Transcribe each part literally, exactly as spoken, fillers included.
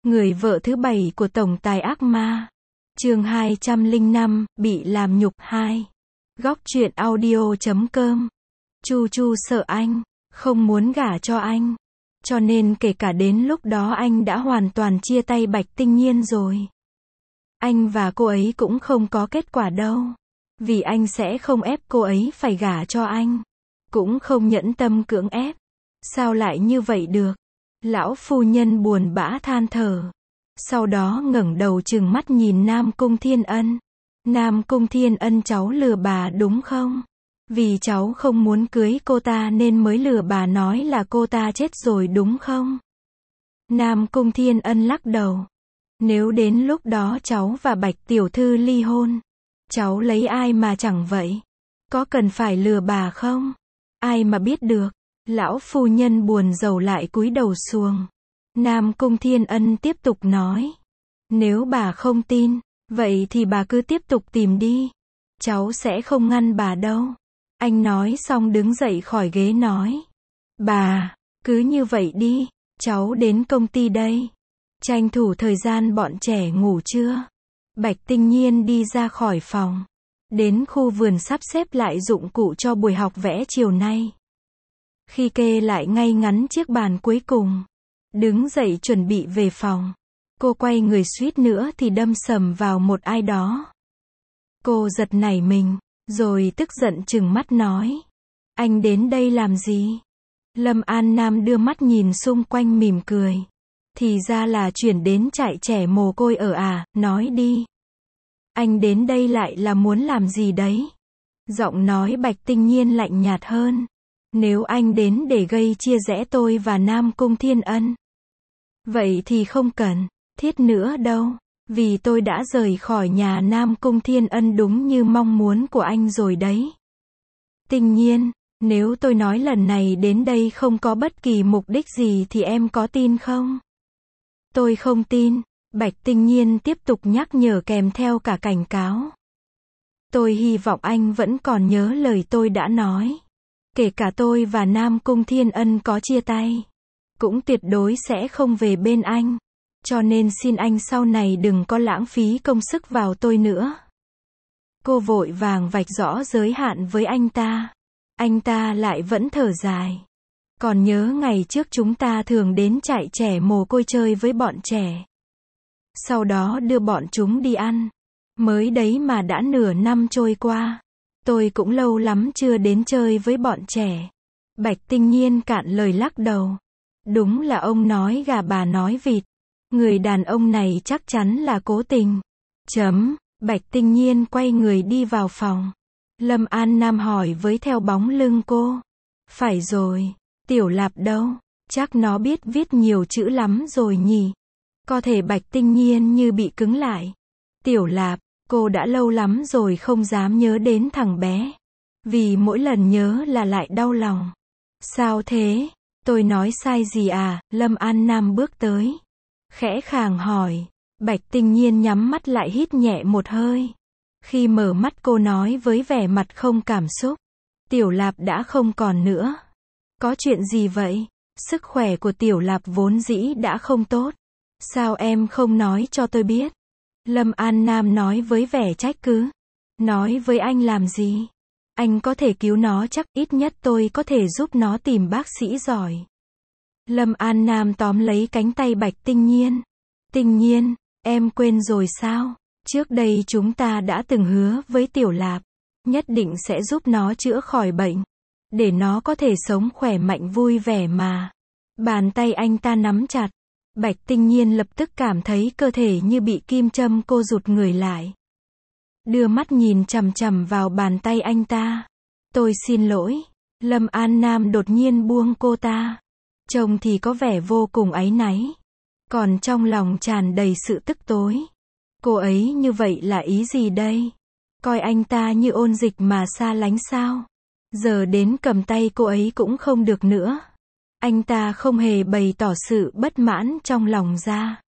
Người vợ thứ bảy của tổng tài ác ma. Chương hai trăm lẻ năm, bị làm nhục hai. Góc truyện audio chấm com. Chu Chu sợ anh, không muốn gả cho anh. Cho nên kể cả đến lúc đó anh đã hoàn toàn chia tay Bạch Tinh Nhiên rồi. Anh và cô ấy cũng không có kết quả đâu. Vì anh sẽ không ép cô ấy phải gả cho anh. Cũng không nhẫn tâm cưỡng ép. Sao lại như vậy được? Lão phu nhân buồn bã than thở. Sau đó ngẩng đầu trừng mắt nhìn Nam Cung Thiên Ân. Nam Cung Thiên Ân, cháu lừa bà đúng không? Vì cháu không muốn cưới cô ta nên mới lừa bà nói là cô ta chết rồi đúng không? Nam Cung Thiên Ân lắc đầu. Nếu đến lúc đó cháu và Bạch tiểu thư ly hôn, cháu lấy ai mà chẳng vậy? Có cần phải lừa bà không? Ai mà biết được. Lão phu nhân buồn rầu lại cúi đầu xuống. Nam Cung Thiên Ân tiếp tục nói. Nếu bà không tin, vậy thì bà cứ tiếp tục tìm đi. Cháu sẽ không ngăn bà đâu. Anh nói xong đứng dậy khỏi ghế nói. Bà, cứ như vậy đi, cháu đến công ty đây. Tranh thủ thời gian bọn trẻ ngủ trưa. Bạch Tinh Nhiên đi ra khỏi phòng. Đến khu vườn sắp xếp lại dụng cụ cho buổi học vẽ chiều nay. Khi kê lại ngay ngắn chiếc bàn cuối cùng, đứng dậy chuẩn bị về phòng, cô quay người suýt nữa thì đâm sầm vào một ai đó. Cô giật nảy mình, rồi tức giận trừng mắt nói. Anh đến đây làm gì? Lâm An Nam đưa mắt nhìn xung quanh mỉm cười. Thì ra là chuyển đến trại trẻ mồ côi ở à, nói đi. Anh đến đây lại là muốn làm gì đấy? Giọng nói Bạch Tinh Nhiên lạnh nhạt hơn. Nếu anh đến để gây chia rẽ tôi và Nam Cung Thiên Ân, vậy thì không cần thiết nữa đâu. Vì tôi đã rời khỏi nhà Nam Cung Thiên Ân đúng như mong muốn của anh rồi đấy. Tinh Nhiên, nếu tôi nói lần này đến đây không có bất kỳ mục đích gì thì em có tin không? Tôi không tin. Bạch Tinh Nhiên tiếp tục nhắc nhở kèm theo cả cảnh cáo. Tôi hy vọng anh vẫn còn nhớ lời tôi đã nói. Kể cả tôi và Nam Cung Thiên Ân có chia tay, cũng tuyệt đối sẽ không về bên anh. Cho nên xin anh sau này đừng có lãng phí công sức vào tôi nữa. Cô vội vàng vạch rõ giới hạn với anh ta. Anh ta lại vẫn thở dài. Còn nhớ ngày trước chúng ta thường đến trại trẻ mồ côi chơi với bọn trẻ. Sau đó đưa bọn chúng đi ăn. Mới đấy mà đã nửa năm trôi qua. Tôi cũng lâu lắm chưa đến chơi với bọn trẻ. Bạch Tinh Nhiên cạn lời lắc đầu. Đúng là ông nói gà bà nói vịt. Người đàn ông này chắc chắn là cố tình. Chấm. Bạch Tinh Nhiên quay người đi vào phòng. Lâm An Nam hỏi với theo bóng lưng cô. Phải rồi, Tiểu Lạp đâu? Chắc nó biết viết nhiều chữ lắm rồi nhỉ? Có thể Bạch Tinh Nhiên như bị cứng lại. Tiểu Lạp, cô đã lâu lắm rồi không dám nhớ đến thằng bé. Vì mỗi lần nhớ là lại đau lòng. Sao thế? Tôi nói sai gì à? Lâm An Nam bước tới. Khẽ khàng hỏi. Bạch Tinh Nhiên nhắm mắt lại hít nhẹ một hơi. Khi mở mắt cô nói với vẻ mặt không cảm xúc. Tiểu Lạp đã không còn nữa. Có chuyện gì vậy? Sức khỏe của Tiểu Lạp vốn dĩ đã không tốt. Sao em không nói cho tôi biết? Lâm An Nam nói với vẻ trách cứ. Nói với anh làm gì? Anh có thể cứu nó chắc, ít nhất tôi có thể giúp nó tìm bác sĩ giỏi. Lâm An Nam tóm lấy cánh tay Bạch Tinh Nhiên. Tinh Nhiên, em quên rồi sao? Trước đây chúng ta đã từng hứa với Tiểu Lạp. Nhất định sẽ giúp nó chữa khỏi bệnh. Để nó có thể sống khỏe mạnh vui vẻ mà. Bàn tay anh ta nắm chặt. Bạch Tinh Nhiên lập tức cảm thấy cơ thể như bị kim châm, cô rụt người lại. Đưa mắt nhìn chằm chằm vào bàn tay anh ta. Tôi xin lỗi. Lâm An Nam đột nhiên buông cô ta. Trông thì có vẻ vô cùng áy náy. Còn trong lòng tràn đầy sự tức tối. Cô ấy như vậy là ý gì đây? Coi anh ta như ôn dịch mà xa lánh sao? Giờ đến cầm tay cô ấy cũng không được nữa. Anh ta không hề bày tỏ sự bất mãn trong lòng ra,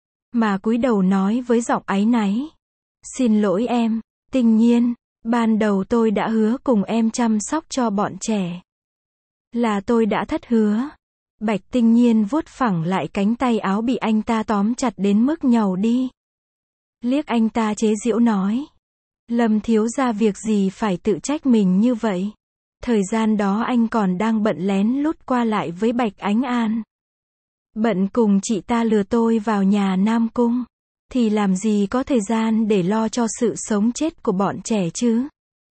mà cúi đầu nói với giọng áy náy. Xin lỗi em, Tinh Nhiên, ban đầu tôi đã hứa cùng em chăm sóc cho bọn trẻ. Là tôi đã thất hứa. Bạch Tinh Nhiên vuốt phẳng lại cánh tay áo bị anh ta tóm chặt đến mức nhàu đi. Liếc anh ta chế giễu nói. Lâm thiếu gia việc gì phải tự trách mình như vậy. Thời gian đó anh còn đang bận lén lút qua lại với Bạch Ánh An. Bận cùng chị ta lừa tôi vào nhà Nam Cung. Thì làm gì có thời gian để lo cho sự sống chết của bọn trẻ chứ.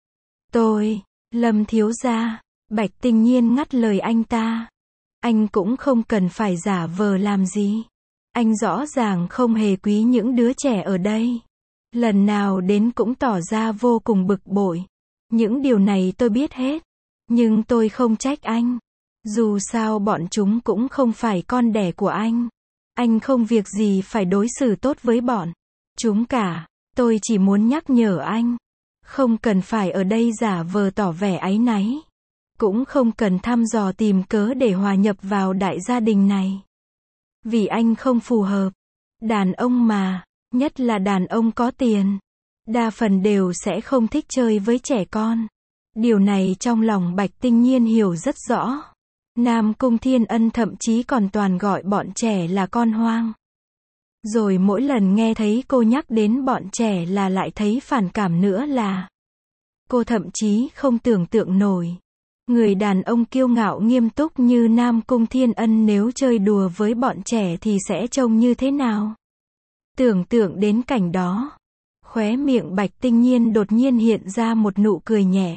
Tôi, Lâm thiếu gia, Bạch Tinh Nhiên ngắt lời anh ta. Anh cũng không cần phải giả vờ làm gì. Anh rõ ràng không hề quý những đứa trẻ ở đây. Lần nào đến cũng tỏ ra vô cùng bực bội. Những điều này tôi biết hết. Nhưng tôi không trách anh. Dù sao bọn chúng cũng không phải con đẻ của anh. Anh không việc gì phải đối xử tốt với bọn chúng cả. Tôi chỉ muốn nhắc nhở anh. Không cần phải ở đây giả vờ tỏ vẻ áy náy. Cũng không cần thăm dò tìm cớ để hòa nhập vào đại gia đình này. Vì anh không phù hợp. Đàn ông mà, nhất là đàn ông có tiền, đa phần đều sẽ không thích chơi với trẻ con. Điều này trong lòng Bạch Tinh Nhiên hiểu rất rõ. Nam Cung Thiên Ân thậm chí còn toàn gọi bọn trẻ là con hoang. Rồi mỗi lần nghe thấy cô nhắc đến bọn trẻ là lại thấy phản cảm nữa là. Cô thậm chí không tưởng tượng nổi. Người đàn ông kiêu ngạo nghiêm túc như Nam Cung Thiên Ân nếu chơi đùa với bọn trẻ thì sẽ trông như thế nào? Tưởng tượng đến cảnh đó. Khóe miệng Bạch Tinh Nhiên đột nhiên hiện ra một nụ cười nhẹ.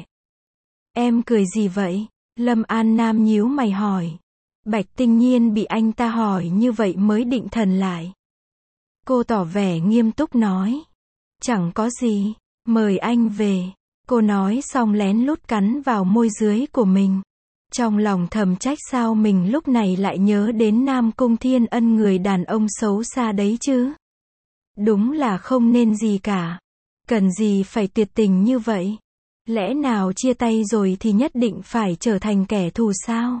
Em cười gì vậy? Lâm An Nam nhíu mày hỏi. Bạch Tinh Nhiên bị anh ta hỏi như vậy mới định thần lại. Cô tỏ vẻ nghiêm túc nói. Chẳng có gì, mời anh về. Cô nói xong lén lút cắn vào môi dưới của mình. Trong lòng thầm trách sao mình lúc này lại nhớ đến Nam Cung Thiên Ân người đàn ông xấu xa đấy chứ. Đúng là không nên gì cả. Cần gì phải tuyệt tình như vậy? Lẽ nào chia tay rồi thì nhất định phải trở thành kẻ thù sao?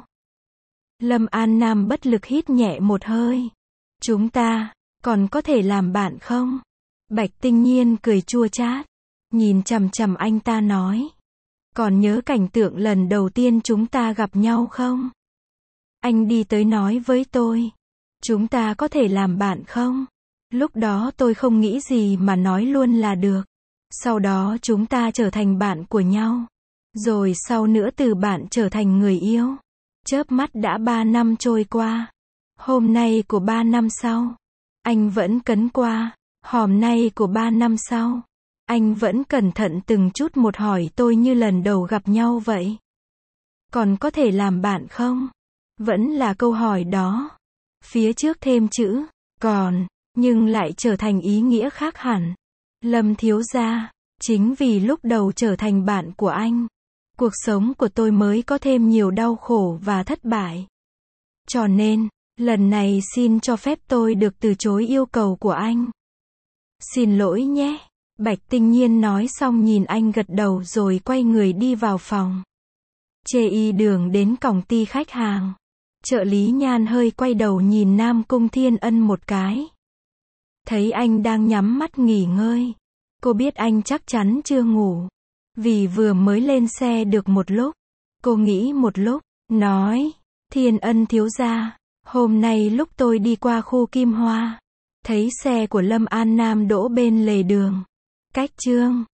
Lâm An Nam bất lực hít nhẹ một hơi. Chúng ta, còn có thể làm bạn không? Bạch Tinh Nhiên cười chua chát. Nhìn chằm chằm anh ta nói. Còn nhớ cảnh tượng lần đầu tiên chúng ta gặp nhau không? Anh đi tới nói với tôi. Chúng ta có thể làm bạn không? Lúc đó tôi không nghĩ gì mà nói luôn là được. Sau đó chúng ta trở thành bạn của nhau. Rồi sau nữa từ bạn trở thành người yêu. Chớp mắt đã ba năm trôi qua. Hôm nay của ba năm sau. Anh vẫn cấn qua. Hôm nay của ba năm sau. Anh vẫn cẩn thận từng chút một hỏi tôi như lần đầu gặp nhau vậy. Còn có thể làm bạn không? Vẫn là câu hỏi đó. Phía trước thêm chữ, còn, nhưng lại trở thành ý nghĩa khác hẳn. Lâm thiếu gia, chính vì lúc đầu trở thành bạn của anh, cuộc sống của tôi mới có thêm nhiều đau khổ và thất bại. Cho nên, lần này xin cho phép tôi được từ chối yêu cầu của anh. Xin lỗi nhé. Bạch Tinh Nhiên nói xong nhìn anh gật đầu rồi quay người đi vào phòng. Chê y đường đến cổng ty khách hàng. Trợ lý Nhan hơi quay đầu nhìn Nam Cung Thiên Ân một cái. Thấy anh đang nhắm mắt nghỉ ngơi. Cô biết anh chắc chắn chưa ngủ. Vì vừa mới lên xe được một lúc. Cô nghĩ một lúc, nói, Thiên Ân thiếu gia, hôm nay lúc tôi đi qua khu Kim Hoa, thấy xe của Lâm An Nam đỗ bên lề đường. Cách Trương